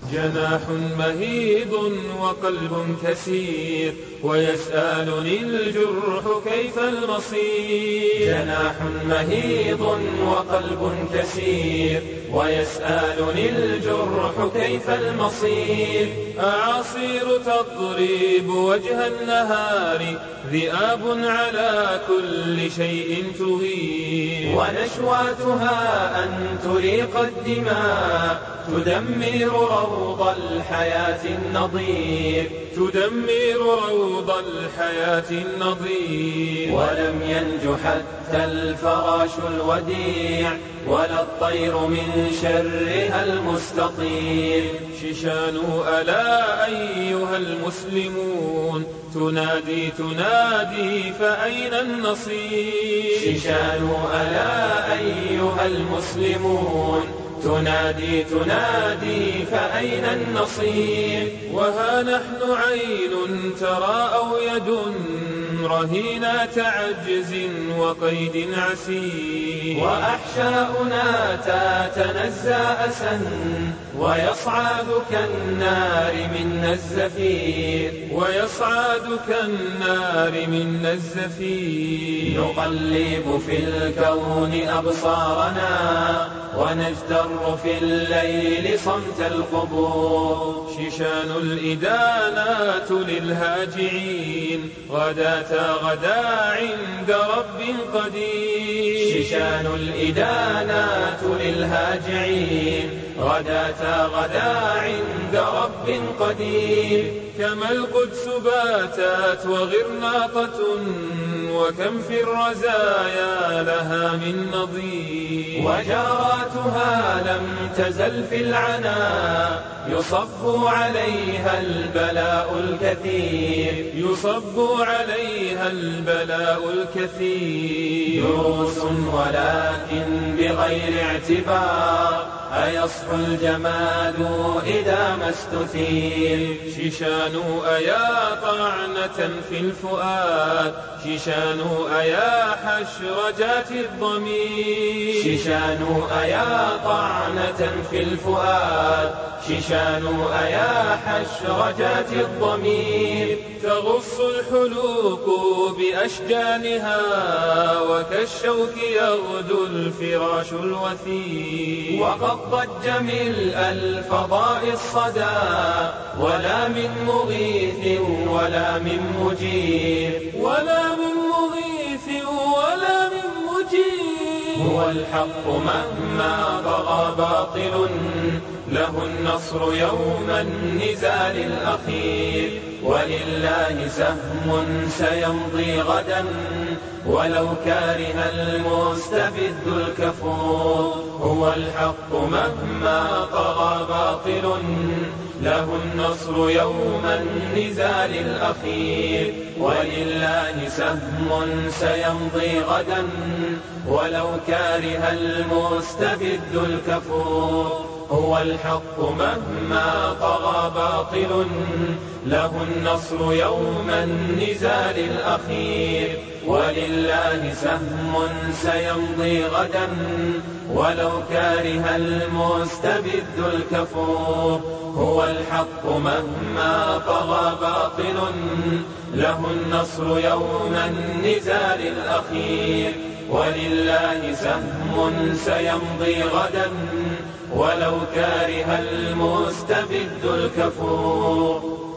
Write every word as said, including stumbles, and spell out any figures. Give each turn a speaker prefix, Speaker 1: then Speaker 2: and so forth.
Speaker 1: جناح مهيض وقلب كسير ويسألني الجرح كيف المصير.
Speaker 2: جناح مهيض وقلب كسير ويسألني الجرح كيف المصير.
Speaker 1: أعاصير تضرب وجه النهار ذئاب على كل شيء تغير.
Speaker 2: ونشواتها أن تريق الدماء تدمر روض الحياة النظير.
Speaker 1: تدمر روض الحياة النظير.
Speaker 2: ولم ينج حتى الفراش الوديع ولا الطير من شرها المستطير.
Speaker 1: شيشان ألا أيها المسلمون تنادي تنادي فأين النصير.
Speaker 2: شيشان ألا أيها المسلمون تنادي تنادي فأين النصير.
Speaker 1: وها نحن عين ترى أو يد رهينة عجز وقيد عسير.
Speaker 2: وأحشاؤنا تتنزى أسا ويصعد كالنار منا الزفير.
Speaker 1: ويصعد كالنار منا الزفير.
Speaker 2: نقلب في الكون أبصارنا ونجتر في الليل صمت القبور.
Speaker 1: شيشان الإدانات للهاجعين غداة غدا عند رب قدير.
Speaker 2: شيشان الإدانات للهاجعين غداة غدا عند رب قدير.
Speaker 1: كما القدس باتت وغرناطة وكم في الرزايا لها من نظير.
Speaker 2: وجاراتها لم تزل في العناء يصب عليها البلاء الكثير.
Speaker 1: يصب عليها البلاء الكثير.
Speaker 2: دروس ولكن بغير اعتبار أيصحو الجماد إذا ما استثير.
Speaker 1: شيشان أيا طعنة في الفؤاد شيشان أيا حشرجات الضمير.
Speaker 2: شيشان أيا طعنة في الفؤاد شيشان أيا حشرجات الضمير.
Speaker 1: تغص الحلوق بأشجانها وكالشوك يغدو الفراش الوثير.
Speaker 2: وقد ضج ملء الفضاء الصدى ولا من مغيث ولا من مجير.
Speaker 1: ولا من مغيث ولا من مجير.
Speaker 2: هو الحق مهما طغى باطل له النصر يوم النزال الأخير. ولله سهم سيمضي غدا ولو كاره المستبد الكفور. هو الحق مهما طغى باطل له النصر يوم النزال الأخير. ولله سهم سيمضي غدا ولو كاره المستبد الكفور. هو الحق مهما طغى باطل له النصر يوم النزال الأخير. ولله سهم سيمضي غدا ولو كاره المستبد الكفور. هو الحق مهما طغى باطل له النصر يوم النزال الأخير. ولله سهم سيمضي غدا ولو كاره المستبد الكفور.